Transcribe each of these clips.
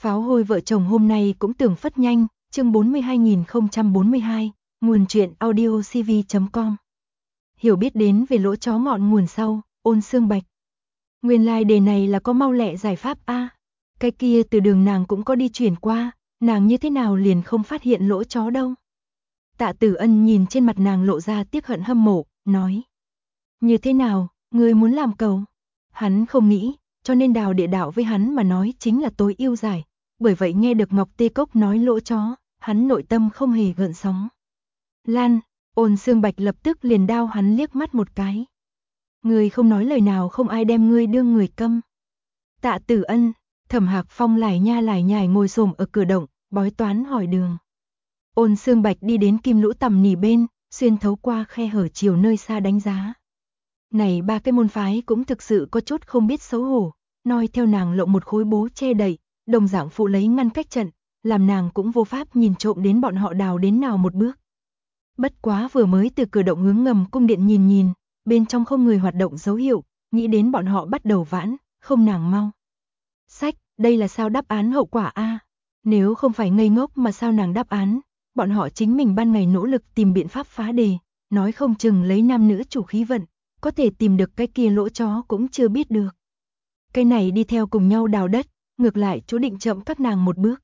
Pháo hôi vợ chồng hôm nay cũng tưởng phất nhanh, chương 42042, nguồn truyện audio cv.com. Hiểu biết đến về lỗ chó ngọn nguồn sau, Ôn Xương Bạch. Nguyên lai đề này là có mau lẹ giải pháp a. Cái kia từ đường nàng cũng có đi chuyển qua, nàng như thế nào liền không phát hiện lỗ chó đâu. Tạ Tử Ân nhìn trên mặt nàng lộ ra tiếc hận hâm mộ, nói. Như thế nào, ngươi muốn làm cầu? Hắn không nghĩ, cho nên đào địa đạo với hắn mà nói chính là tối ưu giải. Bởi vậy nghe được Ngọc Tê Cốc nói lỗ chó, hắn nội tâm không hề gợn sóng. Lan, Ôn Xương Bạch lập tức liền đao hắn liếc mắt một cái. Ngươi không nói lời nào không ai đem ngươi đương người câm. Tạ Tử Ân, Thẩm Hạc Phong lải nha lải nhải ngồi xổm ở cửa động, bói toán hỏi đường. Ôn Xương Bạch đi đến kim lũ tầm nỉ bên, xuyên thấu qua khe hở chiều nơi xa đánh giá. Này ba cái môn phái cũng thực sự có chút không biết xấu hổ, noi theo nàng lộng một khối bố che đậy, đồng dạng phụ lấy ngăn cách trận, làm nàng cũng vô pháp nhìn trộm đến bọn họ đào đến nào một bước. Bất quá vừa mới từ cửa động hướng ngầm cung điện nhìn, bên trong không người hoạt động dấu hiệu, nghĩ đến bọn họ bắt đầu vãn, không nàng mau. Sách, đây là sao đáp án hậu quả a? Nếu không phải ngây ngốc mà sao nàng đáp án, bọn họ chính mình ban ngày nỗ lực tìm biện pháp phá đề, nói không chừng lấy nam nữ chủ khí vận, có thể tìm được cái kia lỗ chó cũng chưa biết được. Cái này đi theo cùng nhau đào đất, ngược lại chú định chậm các nàng một bước.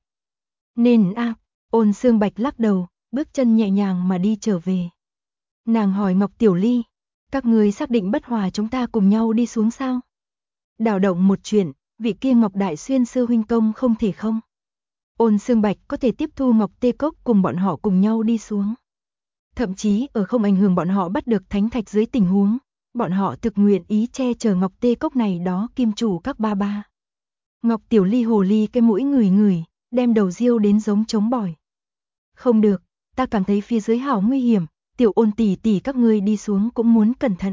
Nên Ôn Xương Bạch lắc đầu, bước chân nhẹ nhàng mà đi trở về. Nàng hỏi Ngọc Tiểu Ly, các người xác định bất hòa chúng ta cùng nhau đi xuống sao? Đào động một chuyện, vị kia Ngọc Đại Xuyên sư huynh công không thể không? Ôn Xương Bạch có thể tiếp thu Ngọc Tê Cốc cùng bọn họ cùng nhau đi xuống. Thậm chí ở không ảnh hưởng bọn họ bắt được thánh thạch dưới tình huống, bọn họ thực nguyện ý che chở Ngọc Tê Cốc này đó kim chủ các ba ba. Ngọc Tiểu Ly hồ ly cái mũi ngửi, đem đầu riêu đến giống trống bỏi. Không được, ta cảm thấy phía dưới hảo nguy hiểm, Tiểu Ôn tỷ tỷ các ngươi đi xuống cũng muốn cẩn thận.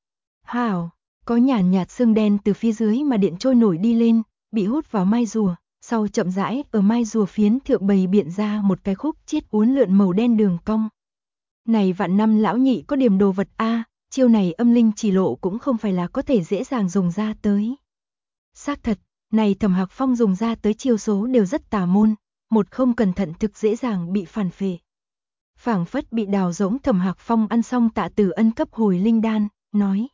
Hảo, có nhàn nhạt sương đen từ phía dưới mà điện trôi nổi đi lên, bị hút vào mai rùa, sau chậm rãi ở mai rùa phiến thượng bày biện ra một cái khúc chiết uốn lượn màu đen đường cong. Này vạn năm lão nhị có điểm đồ vật a, chiêu này âm linh chỉ lộ cũng không phải là có thể dễ dàng dùng ra tới. Xác thật, này Thẩm Hạc Phong dùng ra tới chiêu số đều rất tà môn, một không cẩn thận thực dễ dàng bị phản phệ. Phảng phất bị đào rỗng Thẩm Hạc Phong ăn xong Tạ Tử Ân cấp hồi linh đan, nói.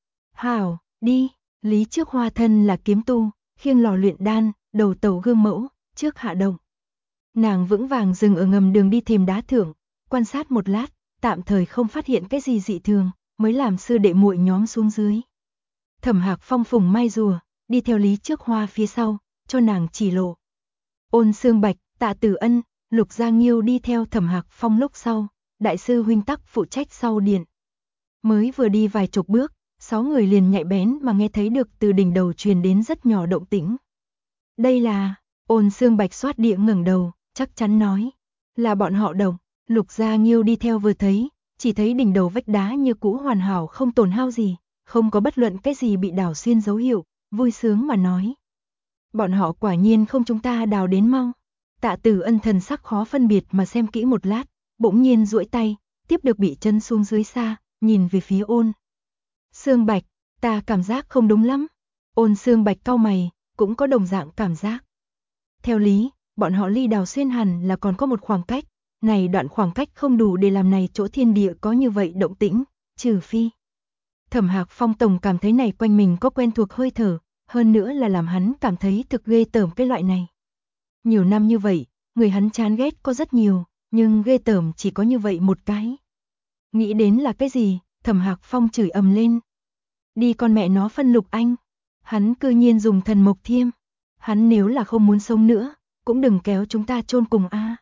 Hảo, đi, Lý Trước Hoa thân là kiếm tu, khiêng lò luyện đan, đầu tàu gương mẫu, trước hạ động. Nàng vững vàng dừng ở ngầm đường đi thềm đá thượng, quan sát một lát, tạm thời không phát hiện cái gì dị thường, mới làm sư đệ muội nhóm xuống dưới. Thẩm Hạc Phong phùng mai rùa, đi theo Lý Trước Hoa phía sau, cho nàng chỉ lộ. Ôn Xương Bạch, Tạ Tử Ân, Lục Gia Nghiêu đi theo Thẩm Hạc Phong lúc sau, đại sư huynh tắc phụ trách sau điện. Mới vừa đi vài chục bước, 6 người liền nhạy bén mà nghe thấy được từ đỉnh đầu truyền đến rất nhỏ động tĩnh. Đây là, Ôn Xương Bạch xoát địa ngẩng đầu, chắc chắn nói, là bọn họ đồng. Lục Gia Nghiêu đi theo vừa thấy, chỉ thấy đỉnh đầu vách đá như cũ hoàn hảo không tổn hao gì, không có bất luận cái gì bị đào xuyên dấu hiệu, vui sướng mà nói. Bọn họ quả nhiên không chúng ta đào đến mau. Tạ Tử Ân thần sắc khó phân biệt mà xem kỹ một lát, bỗng nhiên duỗi tay, tiếp được bị chân xuống dưới xa, nhìn về phía Ôn Xương Bạch, ta cảm giác không đúng lắm. Ôn Xương Bạch cau mày, cũng có đồng dạng cảm giác. Theo lý, bọn họ ly đào xuyên hẳn là còn có một khoảng cách, này đoạn khoảng cách không đủ để làm này chỗ thiên địa có như vậy động tĩnh, trừ phi. Thẩm Hạc Phong tổng cảm thấy này quanh mình có quen thuộc hơi thở, hơn nữa là làm hắn cảm thấy thực ghê tởm cái loại này. Nhiều năm như vậy, người hắn chán ghét có rất nhiều, nhưng ghê tởm chỉ có như vậy một cái. Nghĩ đến là cái gì, Thẩm Hạc Phong chửi ầm lên. Đi con mẹ nó phân Lục Anh. Hắn cư nhiên dùng thần mộc thiêm. Hắn nếu là không muốn sống nữa, cũng đừng kéo chúng ta chôn cùng a.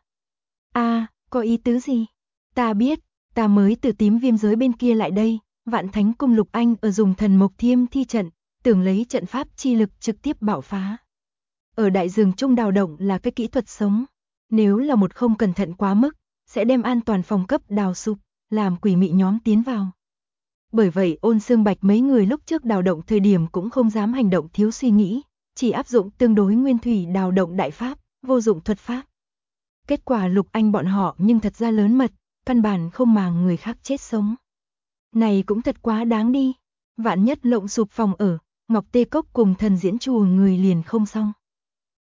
Có ý tứ gì? Ta biết, ta mới từ tím viêm giới bên kia lại đây, Vạn Thánh Cung Lục Anh ở dùng thần mộc thiêm thi trận, tưởng lấy trận pháp chi lực trực tiếp bạo phá. Ở đại rừng trung đào động là cái kỹ thuật sống, nếu là một không cẩn thận quá mức, sẽ đem an toàn phòng cấp đào sụp, làm quỷ mị nhóm tiến vào. Bởi vậy Ôn Xương Bạch mấy người lúc trước đào động thời điểm cũng không dám hành động thiếu suy nghĩ, chỉ áp dụng tương đối nguyên thủy đào động đại pháp, vô dụng thuật pháp. Kết quả Lục Anh bọn họ nhưng thật ra lớn mật, căn bản không màng người khác chết sống. Này cũng thật quá đáng đi, vạn nhất lộng sụp phòng ở, Ngọc Tê Cốc cùng thần diễn chùa người liền không xong.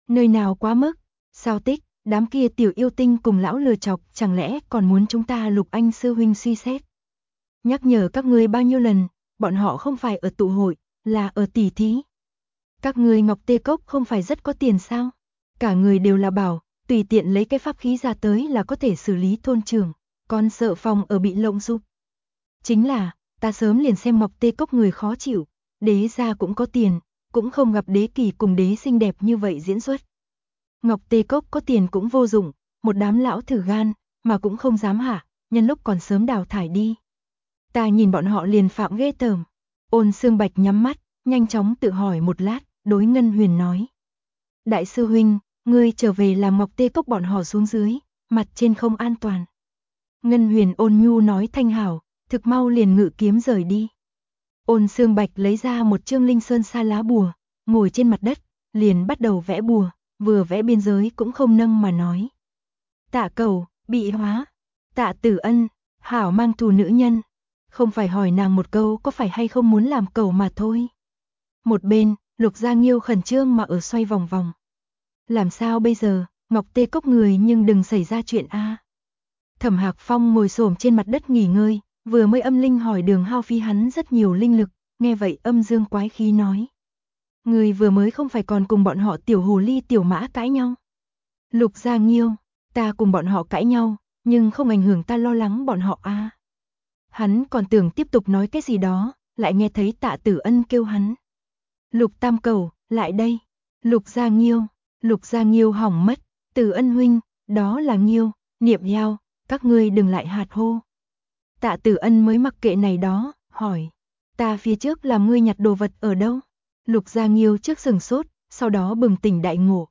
Nơi nào quá mức? Sao tích, đám kia tiểu yêu tinh cùng lão lừa chọc, chẳng lẽ còn muốn chúng ta Lục Anh sư huynh suy xét? Nhắc nhở các ngươi bao nhiêu lần, bọn họ không phải ở tụ hội, là ở tỉ thí. Các ngươi Ngọc Tê Cốc không phải rất có tiền sao? Cả người đều là bảo, tùy tiện lấy cái pháp khí ra tới là có thể xử lý thôn trưởng, còn sợ phòng ở bị lộng giúp. Chính là, ta sớm liền xem Ngọc Tê Cốc người khó chịu, đế gia cũng có tiền, cũng không gặp đế kỳ cùng đế xinh đẹp như vậy diễn xuất. Ngọc Tê Cốc có tiền cũng vô dụng, một đám lão thử gan, mà cũng không dám hạ, nhân lúc còn sớm đào thải đi. Ta nhìn bọn họ liền phạm ghê tởm. Ôn Sương Bạch nhắm mắt, nhanh chóng tự hỏi một lát, đối Ngân Huyền nói. Đại sư huynh, ngươi trở về làm Ngọc Tê Cốc bọn họ xuống dưới, mặt trên không an toàn. Ngân Huyền ôn nhu nói thanh hảo, thực mau liền ngự kiếm rời đi. Ôn Sương Bạch lấy ra một chương linh sơn sa lá bùa, ngồi trên mặt đất, liền bắt đầu vẽ bùa, vừa vẽ biên giới cũng không nâng mà nói. Tạ Cầu, bị hóa. Tạ Tử Ân, hảo mang thù nữ nhân. Không phải hỏi nàng một câu có phải hay không muốn làm cầu mà thôi. Một bên, Lục Gia Nghiêu khẩn trương mà ở xoay vòng vòng. Làm sao bây giờ, Ngọc Tê Cốc người nhưng đừng xảy ra chuyện a. Thẩm Hạc Phong ngồi xổm trên mặt đất nghỉ ngơi, vừa mới âm linh hỏi Đường hao phí hắn rất nhiều linh lực, nghe vậy âm dương quái khí nói. Người vừa mới không phải còn cùng bọn họ tiểu hồ ly tiểu mã cãi nhau. Lục Gia Nghiêu, ta cùng bọn họ cãi nhau, nhưng không ảnh hưởng ta lo lắng bọn họ a. Hắn còn tưởng tiếp tục nói cái gì đó, lại nghe thấy Tạ Tử Ân kêu hắn. Lục Tam Cầu, lại đây. Lục Gia Nghiêu hỏng mất, Tử Ân huynh, đó là Nghiêu, Niệm Yao, các ngươi đừng lại hạt hô. Tạ Tử Ân mới mặc kệ này đó, hỏi. Ta phía trước làm ngươi nhặt đồ vật ở đâu? Lục Gia Nghiêu trước sừng sốt, sau đó bừng tỉnh đại ngộ.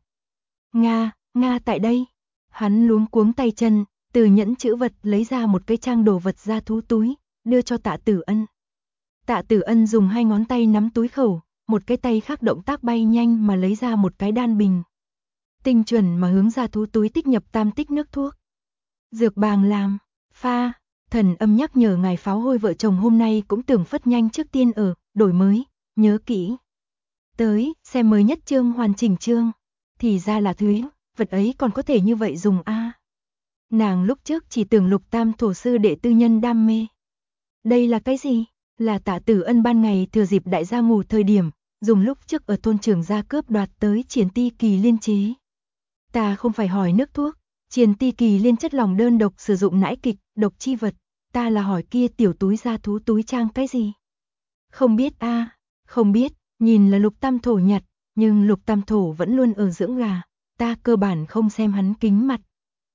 Nga tại đây. Hắn luống cuống tay chân, từ nhẫn chữ vật lấy ra một cái trang đồ vật ra thú túi, đưa cho Tạ Tử Ân. Tạ Tử Ân dùng hai ngón tay nắm túi khẩu, một cái tay khác động tác bay nhanh mà lấy ra một cái đan bình. Tinh chuẩn mà hướng ra thú túi tích nhập tam tích nước thuốc. Dược bàng làm, pha, thần âm nhắc nhở ngài Pháo Hôi vợ chồng hôm nay cũng tưởng phất nhanh trước tiên ở, đổi mới, nhớ kỹ. Tới, xem mới nhất chương hoàn chỉnh chương, thì ra là Thúy, vật ấy còn có thể như vậy dùng a. Nàng lúc trước chỉ tưởng Lục Tam thổ sư đệ tư nhân đam mê. Đây là cái gì? Là Tạ Tử Ân ban ngày thừa dịp đại gia ngủ thời điểm, dùng lúc trước ở thôn trưởng gia cướp đoạt tới Triển Ti Kỳ liên chế. Ta không phải hỏi nước thuốc, Triển Ti Kỳ liên chất lỏng đơn độc sử dụng nãi kịch, độc chi vật, ta là hỏi kia tiểu túi da thú túi trang cái gì? Không biết a, không biết, nhìn là Lục Tam thổ nhặt, nhưng Lục Tam thổ vẫn luôn ở dưỡng gà, ta cơ bản không xem hắn kính mặt.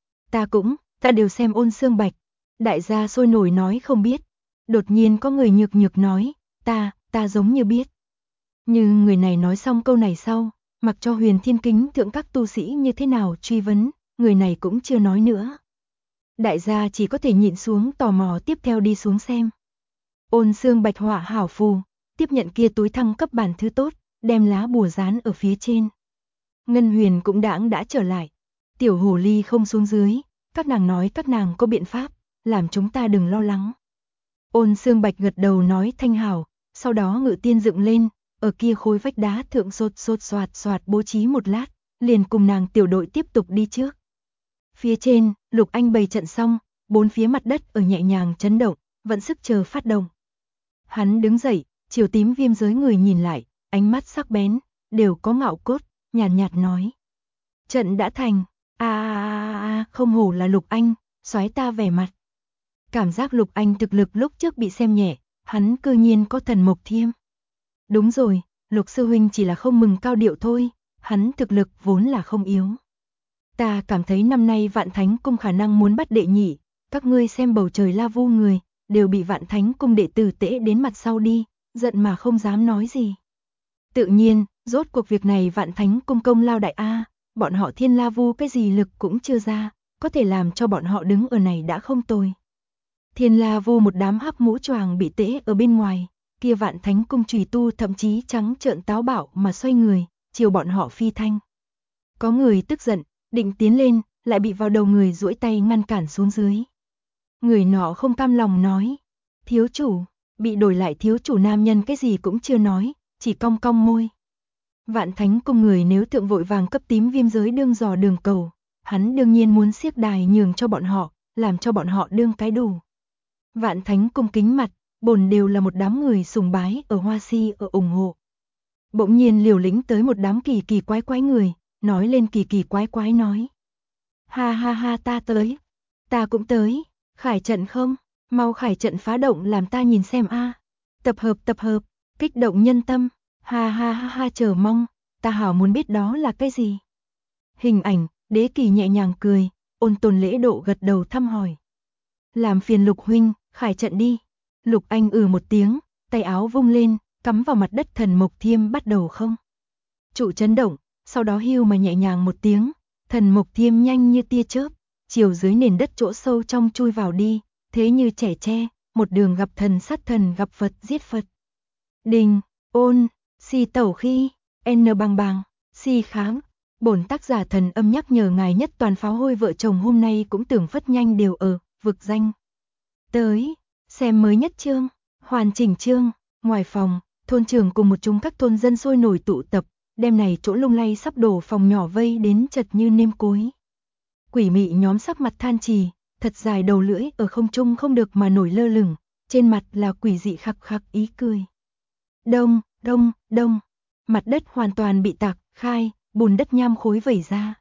Ta đều xem Ôn Sương Bạch. Đại gia sôi nổi nói không biết. Đột nhiên có người nhược nhược nói, ta giống như biết. Nhưng người này nói xong câu này sau, mặc cho Huyền Thiên Kính thượng các tu sĩ như thế nào truy vấn, người này cũng chưa nói nữa. Đại gia chỉ có thể nhịn xuống tò mò tiếp theo đi xuống xem. Ôn Sương Bạch họa hảo phù, tiếp nhận kia túi thăng cấp bản thứ tốt, đem lá bùa dán ở phía trên. Ngân Huyền cũng đã trở lại. Tiểu hồ ly không xuống dưới, các nàng nói các nàng có biện pháp, làm chúng ta đừng lo lắng. Ôn Sương Bạch gật đầu nói thanh hảo, sau đó ngự tiên dựng lên, ở kia khối vách đá thượng sột soạt bố trí một lát, liền cùng nàng tiểu đội tiếp tục đi trước. Phía trên, Lục Anh bày trận xong, bốn phía mặt đất ở nhẹ nhàng chấn động, vẫn sức chờ phát động. Hắn đứng dậy, chiều tím viêm giới người nhìn lại, ánh mắt sắc bén, đều có ngạo cốt, nhàn nhạt nói. Trận đã thành, không hổ là Lục Anh, soái ta vẻ mặt. Cảm giác Lục Anh thực lực lúc trước bị xem nhẹ, hắn cư nhiên có thần mộc thiêm. Đúng rồi, Lục sư huynh chỉ là không mừng cao điệu thôi, hắn thực lực vốn là không yếu. Ta cảm thấy năm nay Vạn Thánh Cung khả năng muốn bắt đệ nhị, các ngươi xem bầu trời La Vu người, đều bị Vạn Thánh Cung đệ tử tễ đến mặt sau đi, giận mà không dám nói gì. Tự nhiên, rốt cuộc việc này Vạn Thánh Cung công lao đại a, bọn họ Thiên La Vu cái gì lực cũng chưa ra, có thể làm cho bọn họ đứng ở này đã không tồi. Thiên La Vu một đám hắc mũ choàng bị tễ ở bên ngoài, kia Vạn Thánh Cung chùy tu thậm chí trắng trợn táo bạo mà xoay người, chiều bọn họ phi thanh. Có người tức giận, định tiến lên, lại bị vào đầu người duỗi tay ngăn cản xuống dưới. Người nọ không cam lòng nói, thiếu chủ, bị đổi lại thiếu chủ nam nhân cái gì cũng chưa nói, chỉ cong cong môi. Vạn Thánh Cung người nếu thượng vội vàng cấp tím viêm giới đương dò đường cầu, hắn đương nhiên muốn xiếc đài nhường cho bọn họ, làm cho bọn họ đương cái đủ. Vạn Thánh Cung kính mặt, bổn đều là một đám người sùng bái ở hoa si ở ủng hộ. Bỗng nhiên liều lĩnh tới một đám kỳ kỳ quái quái người, nói lên kỳ kỳ quái quái nói. Ha ha ha, ta tới, ta cũng tới, khải trận không, mau khải trận phá động làm ta nhìn xem a. Tập hợp, kích động nhân tâm, ha ha ha ha, chờ mong, ta hảo muốn biết đó là cái gì. Hình ảnh, Đế Kỳ nhẹ nhàng cười, ôn tồn lễ độ gật đầu thăm hỏi. Làm phiền Lục huynh, khải trận đi. Lục Anh một tiếng, tay áo vung lên, cắm vào mặt đất thần mộc thiêm bắt đầu không. Trụ chấn động, sau đó hưu mà nhẹ nhàng một tiếng, thần mộc thiêm nhanh như tia chớp, chiều dưới nền đất chỗ sâu trong chui vào đi, thế như trẻ tre, một đường gặp thần sát thần, gặp Phật giết Phật. Đình, ôn, si tẩu khi, n bằng bằng, si kháng. Bổn tác giả thần âm nhắc nhở ngài nhất toàn pháo hôi vợ chồng hôm nay cũng tưởng phất nhanh đều ở vực danh. Tới, xem mới nhất chương, hoàn chỉnh chương. Ngoài phòng, thôn trưởng cùng một chúng các thôn dân sôi nổi tụ tập, đêm này chỗ lung lay sắp đổ phòng nhỏ vây đến chật như nêm cối. Quỷ mị nhóm sắc mặt than trì, thật dài đầu lưỡi ở không trung không được mà nổi lơ lửng, trên mặt là quỷ dị khặc khặc ý cười. Đông, đông, đông, mặt đất hoàn toàn bị tạc khai, bùn đất nham khối vẩy ra.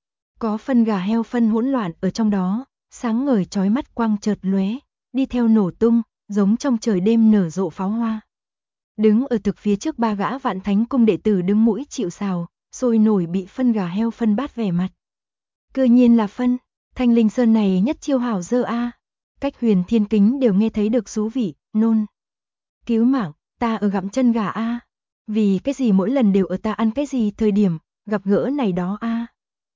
Có phân gà heo phân hỗn loạn ở trong đó, sáng ngời chói mắt quang chợt lóe, đi theo nổ tung, giống trong trời đêm nở rộ pháo hoa. Đứng ở thực phía trước ba gã Vạn Thánh Cung đệ tử đứng mũi chịu sào, sôi nổi bị phân gà heo phân bát vẻ mặt. Cư nhiên là phân, Thanh Linh Sơn này nhất chiêu hảo dơ a. Cách Huyền Thiên Kính đều nghe thấy được xú vị, nôn. Cứu mạng, ta ở gặm chân gà a. Vì cái gì mỗi lần đều ở ta ăn cái gì thời điểm, gặp gỡ này đó a.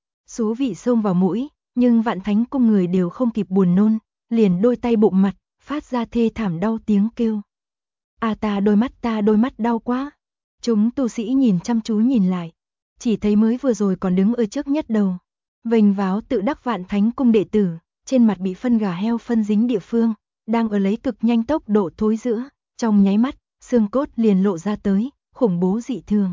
Xú vị xông vào mũi, nhưng Vạn Thánh Cung người đều không kịp buồn nôn, liền đôi tay bụng mặt, phát ra thê thảm đau tiếng kêu. Ta đôi mắt đau quá. Chúng tu sĩ nhìn chăm chú nhìn lại, chỉ thấy mới vừa rồi còn đứng ở trước nhất đầu, vênh váo tự đắc Vạn Thánh Cung đệ tử, trên mặt bị phân gà heo phân dính địa phương, đang ở lấy cực nhanh tốc độ thối rữa, trong nháy mắt, xương cốt liền lộ ra tới, khủng bố dị thường.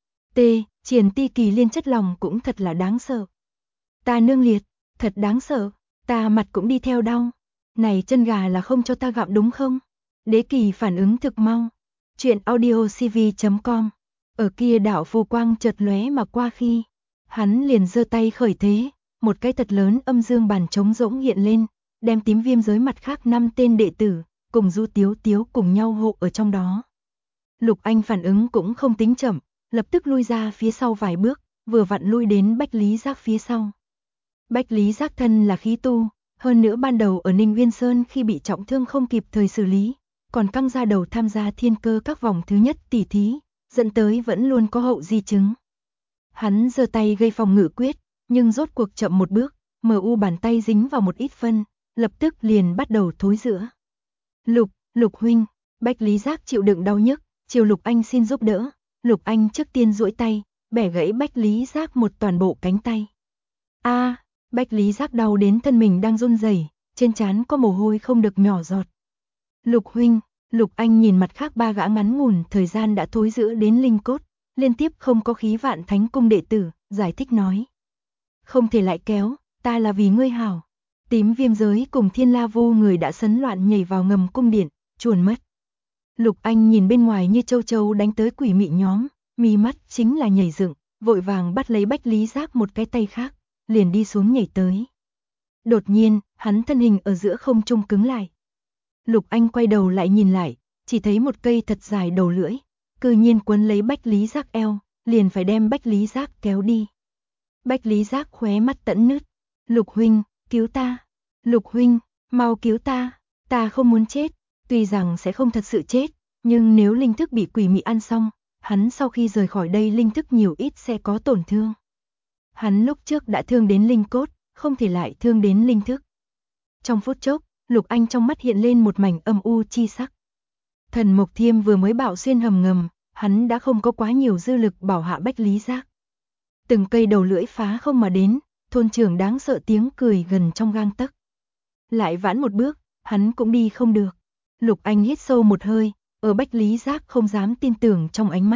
Triển Ti Kỳ Liên chất lòng cũng thật là đáng sợ. Ta nương liệt, thật đáng sợ, ta mặt cũng đi theo đau. Này chân gà là không cho ta gặm đúng không? Đế Kỳ phản ứng thực mau. Chuyện audiocv.com. Ở kia đảo phù quang chợt lóe mà qua khi, hắn liền giơ tay khởi thế, một cái thật lớn âm dương bàn trống rỗng hiện lên, đem tím viêm giới mặt khác 5 tên đệ tử, cùng Du Tiếu Tiếu cùng nhau hộ ở trong đó. Lục Anh phản ứng cũng không tính chậm, lập tức lui ra phía sau vài bước, vừa vặn lui đến Bách Lý Giác phía sau. Bách Lý Giác thân là khí tu, hơn nữa ban đầu ở Ninh Nguyên Sơn khi bị trọng thương không kịp thời xử lý, còn căng ra đầu tham gia thiên cơ các vòng thứ nhất tỉ thí, dẫn tới vẫn luôn có hậu di chứng. Hắn giơ tay gây phòng ngự quyết, nhưng rốt cuộc chậm một bước, MU bàn tay dính vào một ít phân, lập tức liền bắt đầu thối rữa. Lục huynh, Bách Lý Giác chịu đựng đau nhức, chiều Lục Anh xin giúp đỡ. Lục Anh trước tiên duỗi tay, bẻ gãy Bách Lý Giác một toàn bộ cánh tay. Bách Lý Giác đau đến thân mình đang run rẩy, trên trán có mồ hôi không được nhỏ giọt. Lục huynh, Lục Anh nhìn mặt khác ba gã ngắn ngủn thời gian đã thối rữa đến linh cốt, liên tiếp không có khí Vạn Thánh Cung đệ tử, giải thích nói. Không thể lại kéo, ta là vì ngươi hảo. Tím viêm giới cùng Thiên La Vu người đã sấn loạn nhảy vào ngầm cung điện, chuồn mất. Lục Anh nhìn bên ngoài như châu châu đánh tới quỷ mị nhóm, mi mắt chính là nhảy dựng, vội vàng bắt lấy Bách Lý Giác một cái tay khác, liền đi xuống nhảy tới. Đột nhiên, hắn thân hình ở giữa không trung cứng lại. Lục Anh quay đầu lại nhìn lại, chỉ thấy một cây thật dài đầu lưỡi, cư nhiên quấn lấy Bách Lý Giác eo, liền phải đem Bách Lý Giác kéo đi. Bách Lý Giác khóe mắt tẫn nứt. Lục huynh, cứu ta. Lục huynh, mau cứu ta. Ta không muốn chết. Tuy rằng sẽ không thật sự chết, nhưng nếu linh thức bị quỷ mị ăn xong, hắn sau khi rời khỏi đây linh thức nhiều ít sẽ có tổn thương. Hắn lúc trước đã thương đến linh cốt, không thể lại thương đến linh thức. Trong phút chốc, Lục Anh trong mắt hiện lên một mảnh âm u chi sắc. Thần Mộc Thiêm vừa mới bạo xuyên hầm ngầm, hắn đã không có quá nhiều dư lực bảo hạ Bách Lý Giác. Từng cây đầu lưỡi phá không mà đến, thôn trưởng đáng sợ tiếng cười gần trong gang tấc. Lại vãn một bước, hắn cũng đi không được. Lục Anh hít sâu một hơi, ở Bách Lý Giác không dám tin tưởng trong ánh mắt,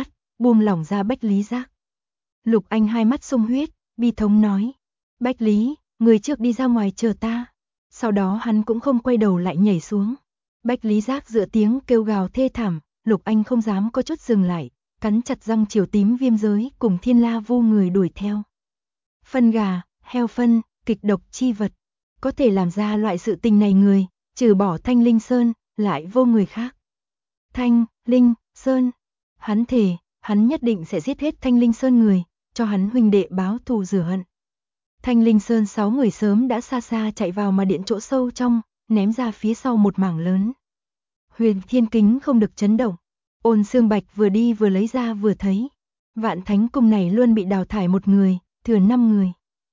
buông lỏng ra Bách Lý Giác. Lục Anh hai mắt sung huyết, bi thống nói, Bách Lý, người trước đi ra ngoài chờ ta. Sau đó hắn cũng không quay đầu lại nhảy xuống. Bách Lý Giác dựa tiếng kêu gào thê thảm, Lục Anh không dám có chút dừng lại, cắn chặt răng chiều tím viêm giới cùng Thiên La Vu người đuổi theo. Phân gà, heo phân, kịch độc chi vật, có thể làm ra loại sự tình này người, trừ bỏ Thanh Linh Sơn, lại vô người khác. Thanh, Linh, Sơn, hắn thề, hắn nhất định sẽ giết hết Thanh Linh Sơn người, cho hắn huynh đệ báo thù rửa hận. Thanh Linh Sơn 6 người sớm đã xa xa chạy vào mà điện chỗ sâu trong, ném ra phía sau một mảng lớn. Huyền Thiên Kính không được chấn động, Ôn Xương Bạch vừa đi vừa lấy ra vừa thấy. Vạn Thánh Cung này luôn bị đào thải một người, thừa 5 người.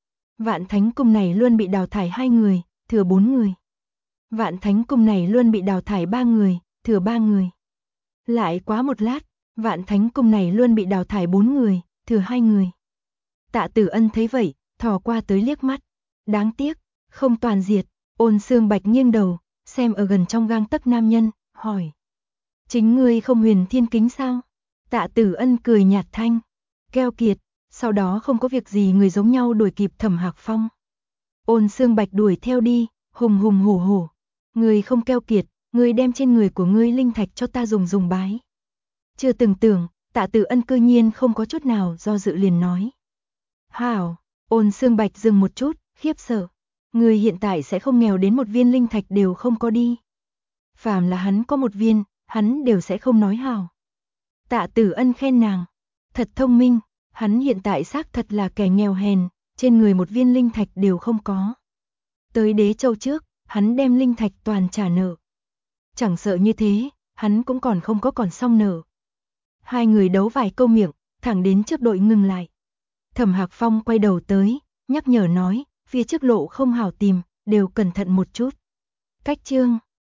Vạn Thánh Cung này luôn bị đào thải 2 người, thừa 4 người. Vạn Thánh Cung này luôn bị đào thải 3 người, thừa 3 người. Lại quá một lát, Vạn Thánh Cung này luôn bị đào thải 4 người, thừa 2 người. Tạ Tử Ân thấy vậy, thò qua tới liếc mắt. Đáng tiếc, không toàn diệt. Ôn Xương Bạch nghiêng đầu, xem ở gần trong gang tấc nam nhân, hỏi. Chính ngươi không Huyền Thiên Kính sao? Tạ Tử Ân cười nhạt thanh. Keo kiệt, sau đó không có việc gì người giống nhau đuổi kịp Thẩm Hạc Phong. Ôn Xương Bạch đuổi theo đi, hùng hùng hổ hổ. Ngươi không keo kiệt, ngươi đem trên người của ngươi linh thạch cho ta dùng bái. Chưa từng tưởng, Tạ Tử Ân cư nhiên không có chút nào do dự liền nói. Hảo, Ôn Xương Bạch dừng một chút, khiếp sợ. Ngươi hiện tại sẽ không nghèo đến một viên linh thạch đều không có đi. Phàm là hắn có một viên, hắn đều sẽ không nói hảo. Tạ Tử Ân khen nàng, thật thông minh, hắn hiện tại xác thật là kẻ nghèo hèn, trên người một viên linh thạch đều không có. Tới Đế Châu trước, hắn đem linh thạch toàn trả nợ. Chẳng sợ như thế, hắn cũng còn không có còn xong nợ. Hai người đấu vài câu miệng, thẳng đến trước đội ngừng lại. Thẩm Hạc Phong quay đầu tới, nhắc nhở nói, phía trước lộ không hảo tìm, đều cẩn thận một chút. Cách chương